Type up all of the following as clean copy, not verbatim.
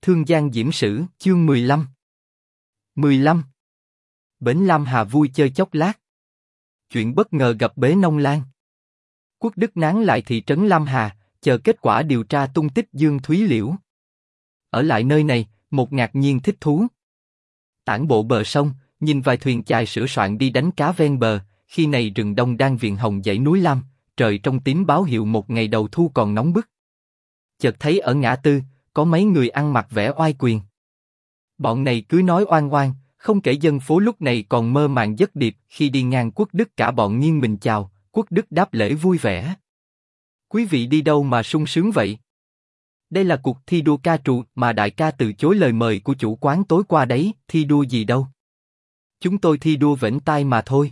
Thương Giang Diễm Sử, chương 15. 15. Bến Lam Hà vui chơi chốc lát. Chuyện bất ngờ gặp Bế Nông Lan. Quốc Đức nán lại thị trấn Lam Hà, chờ kết quả điều tra tung tích Dương Thúy Liễu. Ở lại nơi này, một ngạc nhiên thích thú. Tản bộ bờ sông, nhìn vài thuyền chài sửa soạn đi đánh cá ven bờ. Khi này rừng đông đang viền hồng dãy núi Lam, trời trong tím báo hiệu một ngày đầu thu còn nóng bức. Chợt thấy ở ngã tư có mấy người ăn mặc vẻ oai quyền. Bọn này cứ nói oan oan, không kể dân phố lúc này còn mơ màng giấc điệp. Khi đi ngang Quốc Đức cả bọn nghiêng mình chào. Quốc Đức đáp lễ vui vẻ. Quý vị đi đâu mà sung sướng vậy? Đây là cuộc thi đua ca trù mà đại ca từ chối lời mời của chủ quán tối qua đấy. Thi đua gì đâu? Chúng tôi thi đua vểnh tai mà thôi.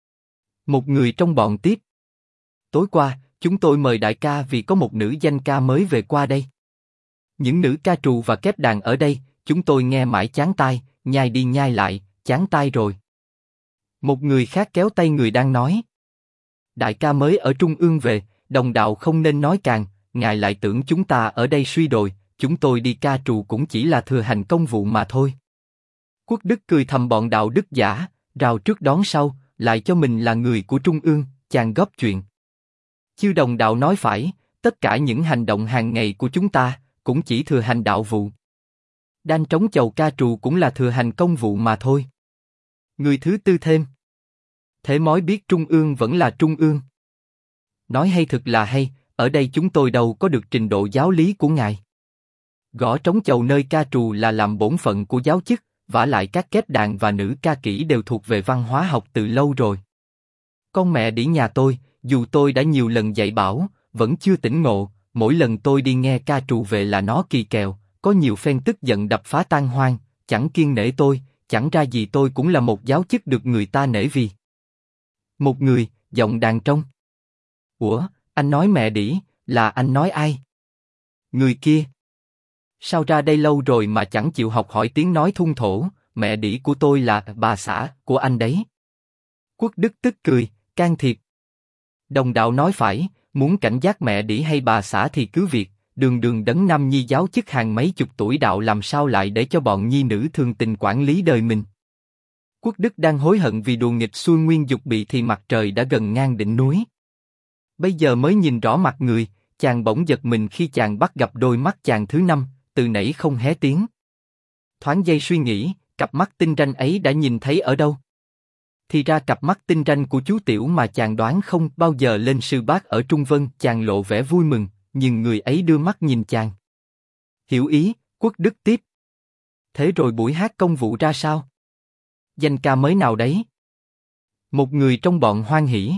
Một người trong bọn tiếp. Tối qua, chúng tôi mời đại ca vì có một nữ danh ca mới về qua đây. Những nữ ca trù và kép đàn ở đây, chúng tôi nghe mãi chán tai, nhai đi nhai lại, chán tai rồi. Một người khác kéo tay người đang nói. Đại ca mới ở Trung ương về, đồng đạo không nên nói càng, ngài lại tưởng chúng ta ở đây suy đồi, chúng tôi đi ca trù cũng chỉ là thừa hành công vụ mà thôi. Quốc Đức cười thầm bọn đạo đức giả, rào trước đón sau, lại cho mình là người của Trung ương, chàng góp chuyện. Chư đồng đạo nói phải, tất cả những hành động hàng ngày của chúng ta, cũng chỉ thừa hành đạo vụ. Đan trống chầu ca trù cũng là thừa hành công vụ mà thôi. Người thứ tư thêm. Thế mói biết Trung ương vẫn là Trung ương. Nói hay thực là hay, ở đây chúng tôi đâu có được trình độ giáo lý của ngài. Gõ trống chầu nơi ca trù là làm bổn phận của giáo chức, vả lại các kép đàn và nữ ca kỹ đều thuộc về văn hóa học từ lâu rồi. Con mẹ đĩ nhà tôi, dù tôi đã nhiều lần dạy bảo, vẫn chưa tỉnh ngộ, mỗi lần tôi đi nghe ca trù về là nó kỳ kèo, có nhiều phen tức giận đập phá tan hoang, chẳng kiêng nể tôi, chẳng ra gì tôi cũng là một giáo chức được người ta nể vì. Một người, giọng đàn trong. Ủa, anh nói mẹ đĩ, là anh nói ai? Người kia. Sao ra đây lâu rồi mà chẳng chịu học hỏi tiếng nói thung thổ, mẹ đĩ của tôi là bà xã của anh đấy. Quốc Đức tức cười, can thiệp. Đồng đạo nói phải, muốn cảnh giác mẹ đĩ hay bà xã thì cứ việc, đường đường đấng nam nhi giáo chức hàng mấy chục tuổi đạo làm sao lại để cho bọn nhi nữ thường tình quản lý đời mình. Quốc Đức đang hối hận vì đùa nghịch xuôi nguyên dục bị thì mặt trời đã gần ngang đỉnh núi. Bây giờ mới nhìn rõ mặt người, chàng bỗng giật mình khi chàng bắt gặp đôi mắt chàng thứ năm, từ nãy không hé tiếng. Thoáng giây suy nghĩ, cặp mắt tinh ranh ấy đã nhìn thấy ở đâu? Thì ra cặp mắt tinh ranh của chú Tiểu mà chàng đoán không bao giờ lên sư bác ở Trung Vân. Chàng lộ vẻ vui mừng, nhưng người ấy đưa mắt nhìn chàng. Hiểu ý, Quốc Đức tiếp. Thế rồi buổi hát công vụ ra sao? Danh ca mới nào đấy? Một người trong bọn hoan hỉ.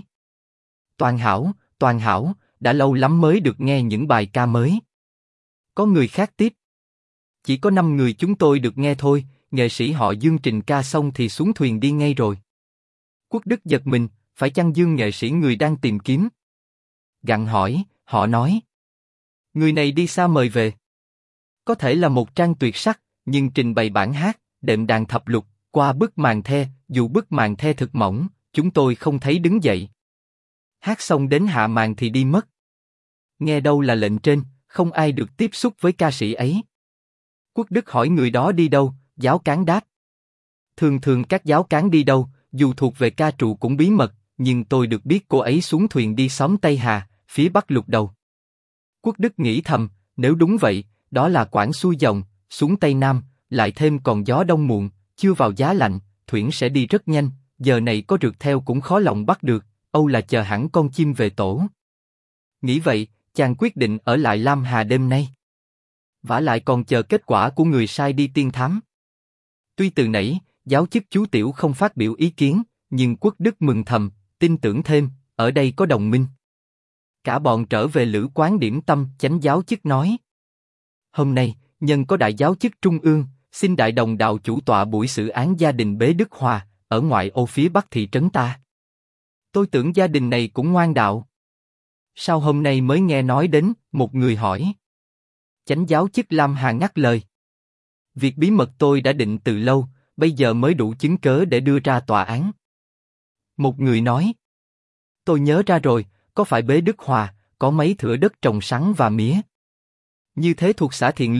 Toàn hảo, đã lâu lắm mới được nghe những bài ca mới. Có người khác tiếp. Chỉ có 5 người chúng tôi được nghe thôi, nghệ sĩ họ Dương trình ca xong thì xuống thuyền đi ngay rồi. Quốc Đức giật mình, phải chăng Dương nghệ sĩ người đang tìm kiếm? Gặng hỏi, họ nói. Người này đi xa mời về. Có thể là một trang tuyệt sắc, nhưng trình bày bản hát, đệm đàn thập lục, qua bức màn the, dù bức màn the thực mỏng, chúng tôi không thấy đứng dậy. Hát xong đến hạ màn thì đi mất. Nghe đâu là lệnh trên, không ai được tiếp xúc với ca sĩ ấy. Quốc Đức hỏi người đó đi đâu, giáo cán đáp. Thường các giáo cán đi đâu, dù thuộc về ca trù cũng bí mật, nhưng tôi được biết cô ấy xuống thuyền đi xóm Tây Hà, phía bắc lục đầu. Quốc Đức nghĩ thầm, nếu đúng vậy, đó là quãng xuôi dòng, xuống Tây Nam, lại thêm còn gió đông muộn, chưa vào giá lạnh, thuyền sẽ đi rất nhanh, giờ này có rượt theo cũng khó lòng bắt được, âu là chờ hẳn con chim về tổ. Nghĩ vậy, chàng quyết định ở lại Lam Hà đêm nay. Vả lại còn chờ kết quả của người sai đi tiên thám. Tuy từ nãy, giáo chức chú Tiểu không phát biểu ý kiến, nhưng Quốc Đức mừng thầm, tin tưởng thêm, ở đây có đồng minh. Cả bọn trở về lữ quán điểm tâm, chánh giáo chức nói. Hôm nay, nhân có đại giáo chức Trung ương, xin đại đồng đạo chủ tọa buổi xử án gia đình Bế Đức Hòa, ở ngoại ô phía bắc thị trấn ta. Tôi tưởng gia đình này cũng ngoan đạo. Sao hôm nay mới nghe nói đến, một người hỏi. Chánh giáo chức Lam Hà ngắt lời. Việc bí mật tôi đã định từ lâu, bây giờ mới đủ chứng cớ để đưa ra tòa án. Một người nói. Tôi nhớ ra rồi, có phải Bế Đức Hòa, có mấy thửa đất trồng sắn và mía. Như thế thuộc xã Thiện Lương,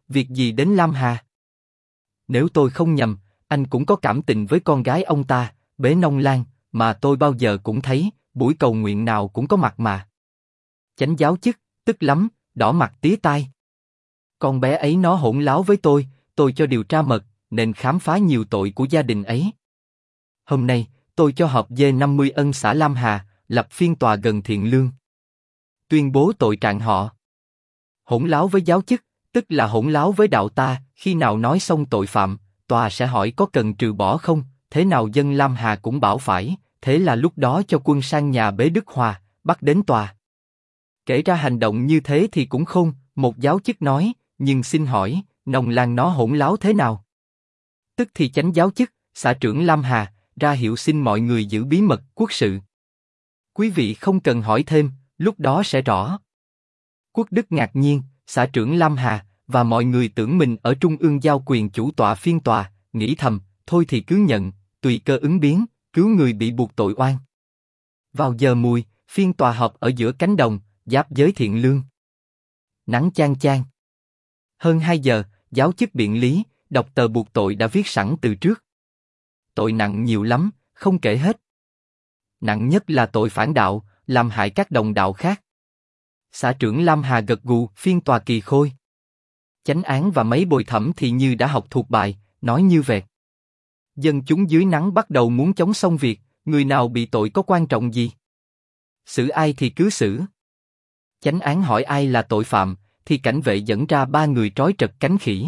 việc gì đến Lam Hà? Nếu tôi không nhầm, anh cũng có cảm tình với con gái ông ta, Bế Nông Lan, mà tôi bao giờ cũng thấy, buổi cầu nguyện nào cũng có mặt mà. Chánh giáo chức, tức lắm, đỏ mặt tía tai. Con bé ấy nó hỗn láo với tôi cho điều tra mật, nên khám phá nhiều tội của gia đình ấy. Hôm nay, tôi cho họp D50 ân xã Lam Hà, lập phiên tòa gần Thiện Lương. Tuyên bố tội trạng họ. Hỗn láo với giáo chức, tức là hỗn láo với đạo ta, khi nào nói xong tội phạm, tòa sẽ hỏi có cần trừ bỏ không, thế nào dân Lam Hà cũng bảo phải, thế là lúc đó cho quân sang nhà Bế Đức Hòa, bắt đến tòa. Kể ra hành động như thế thì cũng khôn, một giáo chức nói, nhưng xin hỏi, Nông Lan nó hỗn láo thế nào? Tức thì chánh giáo chức, xã trưởng Lam Hà, ra hiệu xin mọi người giữ bí mật quốc sự. Quý vị không cần hỏi thêm, lúc đó sẽ rõ. Quốc Đức ngạc nhiên, xã trưởng Lam Hà, và mọi người tưởng mình ở trung ương giao quyền chủ tọa phiên tòa, nghĩ thầm, thôi thì cứ nhận, tùy cơ ứng biến, cứu người bị buộc tội oan. Vào giờ mùi, phiên tòa họp ở giữa cánh đồng, giáp giới Thiện Lương. Nắng chang chang. Hơn 2 giờ, giáo chức biện lý, đọc tờ buộc tội đã viết sẵn từ trước. Tội nặng nhiều lắm, không kể hết. Nặng nhất là tội phản đạo, làm hại các đồng đạo khác. Xã trưởng Lam Hà gật gù, phiên tòa kỳ khôi. Chánh án và mấy bồi thẩm thì như đã học thuộc bài, nói như vẹt. Dân chúng dưới nắng bắt đầu muốn chống xong việc, người nào bị tội có quan trọng gì? Xử ai thì cứ xử. Chánh án hỏi ai là tội phạm, thì cảnh vệ dẫn ra 3 người trói trật cánh khỉ.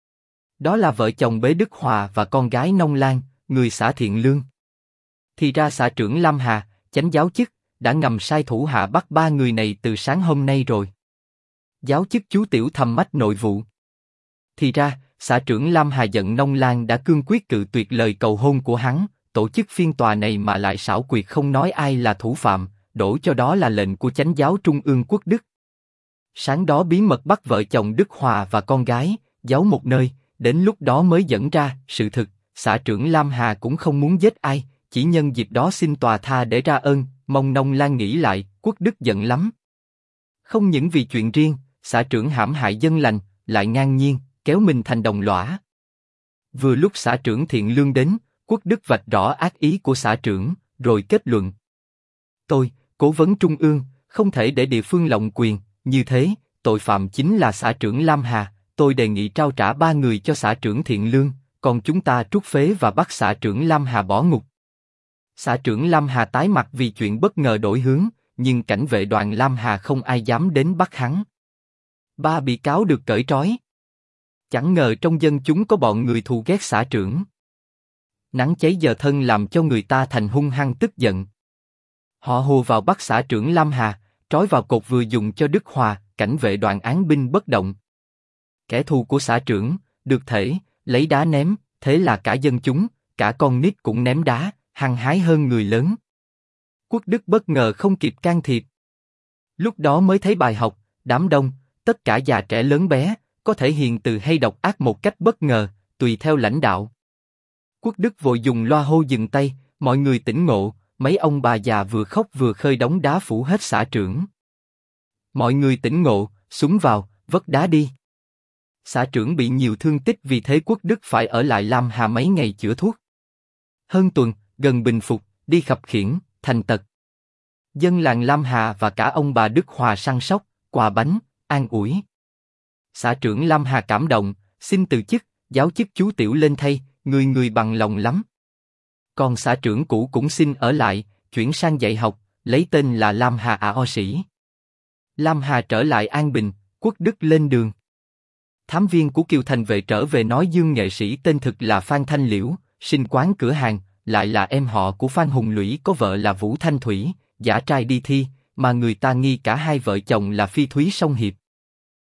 Đó là vợ chồng Bế Đức Hòa và con gái Nông Lan, người xã Thiện Lương. Thì ra xã trưởng Lam Hà, chánh giáo chức, đã ngầm sai thủ hạ bắt 3 người này từ sáng hôm nay rồi. Giáo chức chú tiểu thầm mách nội vụ. Thì ra, xã trưởng Lam Hà giận Nông Lan đã cương quyết cự tuyệt lời cầu hôn của hắn, tổ chức phiên tòa này mà lại xảo quyệt không nói ai là thủ phạm, đổ cho đó là lệnh của chánh giáo Trung ương Quốc Đức. Sáng đó bí mật bắt vợ chồng Đức Hòa và con gái, giấu một nơi, đến lúc đó mới dẫn ra sự thực, xã trưởng Lam Hà cũng không muốn giết ai, chỉ nhân dịp đó xin tòa tha để ra ơn, mong Nông Lan nghĩ lại, Quốc Đức giận lắm. Không những vì chuyện riêng, xã trưởng hãm hại dân lành, lại ngang nhiên, kéo mình thành đồng lõa. Vừa lúc xã trưởng Thiện Lương đến, Quốc Đức vạch rõ ác ý của xã trưởng, rồi kết luận. Tôi, cố vấn Trung ương, không thể để địa phương lộng quyền, như thế, tội phạm chính là xã trưởng Lam Hà, tôi đề nghị trao trả 3 người cho xã trưởng Thiện Lương, còn chúng ta trút phế và bắt xã trưởng Lam Hà bỏ ngục. Xã trưởng Lam Hà tái mặt vì chuyện bất ngờ đổi hướng, nhưng cảnh vệ đoàn Lam Hà không ai dám đến bắt hắn. 3 bị cáo được cởi trói. Chẳng ngờ trong dân chúng có bọn người thù ghét xã trưởng. Nắng cháy giờ thân làm cho người ta thành hung hăng tức giận. Họ hùa vào bắt xã trưởng Lam Hà, trói vào cột vừa dùng cho Đức Hòa, cảnh vệ đoàn án binh bất động. Kẻ thù của xã trưởng, được thể, lấy đá ném, thế là cả dân chúng, cả con nít cũng ném đá, hăng hái hơn người lớn. Quốc Đức bất ngờ không kịp can thiệp. Lúc đó mới thấy bài học, đám đông, tất cả già trẻ lớn bé, có thể hiền từ hay độc ác một cách bất ngờ, tùy theo lãnh đạo. Quốc Đức vội dùng loa hô dừng tay, mọi người tỉnh ngộ, mấy ông bà già vừa khóc vừa khơi đống đá phủ hết xã trưởng. Mọi người tỉnh ngộ, súng vào, vất đá đi. Xã trưởng bị nhiều thương tích vì thế Quốc Đức phải ở lại Lam Hà mấy ngày chữa thuốc. Hơn tuần, gần bình phục, đi khập khiễng, thành tật. Dân làng Lam Hà và cả ông bà Đức Hòa săn sóc, quà bánh, an ủi. Xã trưởng Lam Hà cảm động, xin từ chức, giáo chức chú tiểu lên thay, người bằng lòng lắm. Còn xã trưởng cũ cũng xin ở lại, chuyển sang dạy học, lấy tên là Lam Hà A.O. Sĩ. Lam Hà trở lại an bình, Quốc Đức lên đường. Thám viên của Kiều Thành Vệ trở về nói Dương nghệ sĩ tên thực là Phan Thanh Liễu, sinh quán cửa hàng, lại là em họ của Phan Hùng Lũy có vợ là Vũ Thanh Thủy, giả trai đi thi, mà người ta nghi cả hai vợ chồng là phi thúy song hiệp.